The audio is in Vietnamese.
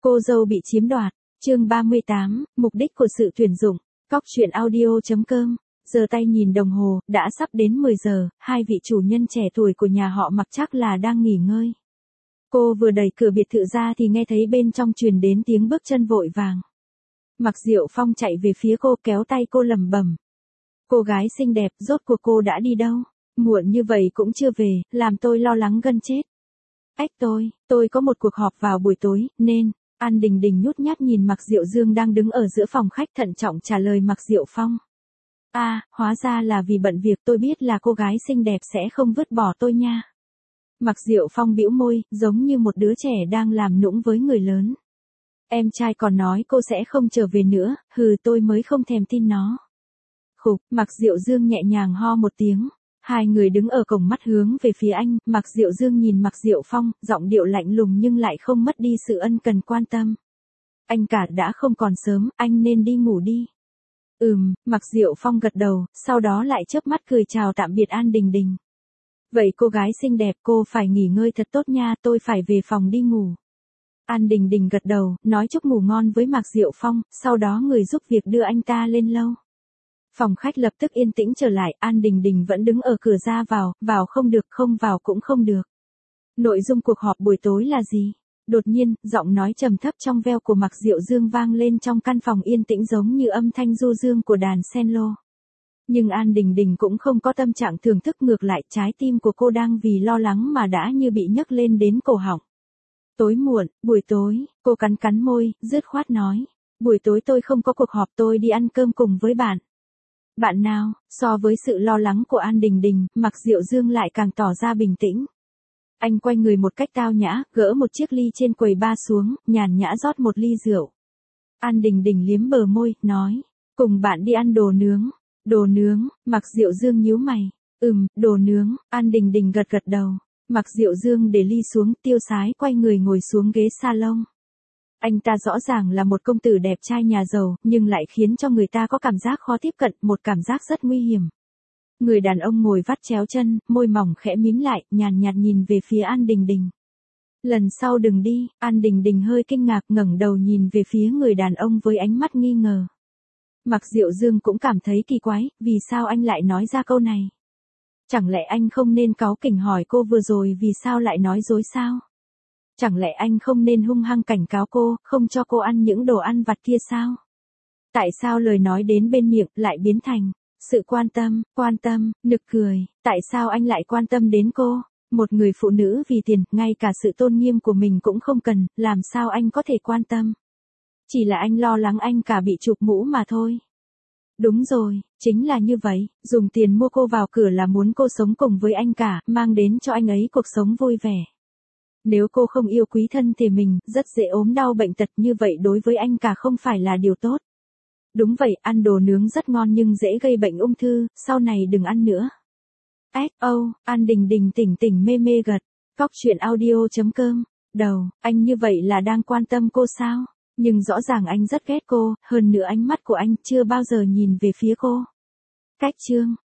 Cô dâu bị chiếm đoạt, chương 38, mục đích của sự tuyển dụng, cóc truyện audio.com. Giờ tay nhìn đồng hồ, đã sắp đến 10 giờ, hai vị chủ nhân trẻ tuổi của nhà họ Mặc chắc là đang nghỉ ngơi. Cô vừa đẩy cửa biệt thự ra thì nghe thấy bên trong truyền đến tiếng bước chân vội vàng. Mặc Diệu Phong chạy về phía cô kéo tay cô lẩm bẩm. Cô gái xinh đẹp, rốt cuộc cô đã đi đâu? Muộn như vậy cũng chưa về, làm tôi lo lắng gần chết. Ách tôi có một cuộc họp vào buổi tối, nên... An Đình Đình nhút nhát nhìn Mạc Diệu Dương đang đứng ở giữa phòng khách thận trọng trả lời Mạc Diệu Phong. Hóa ra là vì bận việc, tôi biết là cô gái xinh đẹp sẽ không vứt bỏ tôi nha. Mạc Diệu Phong bĩu môi, giống như một đứa trẻ đang làm nũng với người lớn. Em trai còn nói cô sẽ không trở về nữa, tôi mới không thèm tin nó. Khục, Mạc Diệu Dương nhẹ nhàng ho một tiếng. Hai người đứng ở cổng mắt hướng về phía anh, Mạc Diệu Dương nhìn Mạc Diệu Phong, giọng điệu lạnh lùng nhưng lại không mất đi sự ân cần quan tâm. Anh cả đã không còn sớm, anh nên đi ngủ đi. Mạc Diệu Phong gật đầu, sau đó lại chớp mắt cười chào tạm biệt An Đình Đình. Vậy cô gái xinh đẹp, cô phải nghỉ ngơi thật tốt nha, tôi phải về phòng đi ngủ. An Đình Đình gật đầu, nói chúc ngủ ngon với Mạc Diệu Phong, sau đó người giúp việc đưa anh ta lên lâu. Phòng khách lập tức yên tĩnh trở lại, An Đình Đình vẫn đứng ở cửa ra vào không được, không vào cũng không được. Nội dung cuộc họp buổi tối là gì? Đột nhiên, giọng nói trầm thấp trong veo của Mạc Diệu Dương vang lên trong căn phòng yên tĩnh giống như âm thanh du dương của đàn cello. Nhưng An Đình Đình cũng không có tâm trạng thưởng thức, ngược lại trái tim của cô đang vì lo lắng mà đã như bị nhấc lên đến cổ họng. Tối muộn, buổi tối, cô cắn cắn môi, dứt khoát nói. Buổi tối tôi không có cuộc họp, tôi đi ăn cơm cùng với bạn. Bạn nào? So với sự lo lắng của An Đình Đình, Mạc Diệu Dương lại càng tỏ ra bình tĩnh. Anh quay người một cách tao nhã, gỡ một chiếc ly trên quầy bar xuống, nhàn nhã rót một ly rượu. An Đình Đình liếm bờ môi, nói, cùng bạn đi ăn đồ nướng. Đồ nướng, Mạc Diệu Dương nhíu mày. Đồ nướng, An Đình Đình gật gật đầu. Mạc Diệu Dương để ly xuống, tiêu sái quay người ngồi xuống ghế salon. Anh ta rõ ràng là một công tử đẹp trai nhà giàu, nhưng lại khiến cho người ta có cảm giác khó tiếp cận, một cảm giác rất nguy hiểm. Người đàn ông ngồi vắt chéo chân, môi mỏng khẽ mím lại, nhàn nhạt nhìn về phía An Đình Đình. Lần sau đừng đi, An Đình Đình hơi kinh ngạc ngẩng đầu nhìn về phía người đàn ông với ánh mắt nghi ngờ. Mạc Diệu Dương cũng cảm thấy kỳ quái, vì sao anh lại nói ra câu này? Chẳng lẽ anh không nên cáu kỉnh hỏi cô vừa rồi vì sao lại nói dối sao? Chẳng lẽ anh không nên hung hăng cảnh cáo cô, không cho cô ăn những đồ ăn vặt kia sao? Tại sao lời nói đến bên miệng lại biến thành sự quan tâm, nực cười, tại sao anh lại quan tâm đến cô? Một người phụ nữ vì tiền, ngay cả sự tôn nghiêm của mình cũng không cần, làm sao anh có thể quan tâm? Chỉ là anh lo lắng anh cả bị chụp mũ mà thôi. Đúng rồi, chính là như vậy, dùng tiền mua cô vào cửa là muốn cô sống cùng với anh cả, mang đến cho anh ấy cuộc sống vui vẻ. Nếu cô không yêu quý thân thể mình, rất dễ ốm đau bệnh tật, như vậy đối với anh cả không phải là điều tốt. Đúng vậy, ăn đồ nướng rất ngon nhưng dễ gây bệnh ung thư, sau này đừng ăn nữa. An Đình Đình tỉnh mê mê gật. Cóc truyện audio.com. Anh như vậy là đang quan tâm cô sao? Nhưng rõ ràng anh rất ghét cô, hơn nữa ánh mắt của anh chưa bao giờ nhìn về phía cô. Cách chương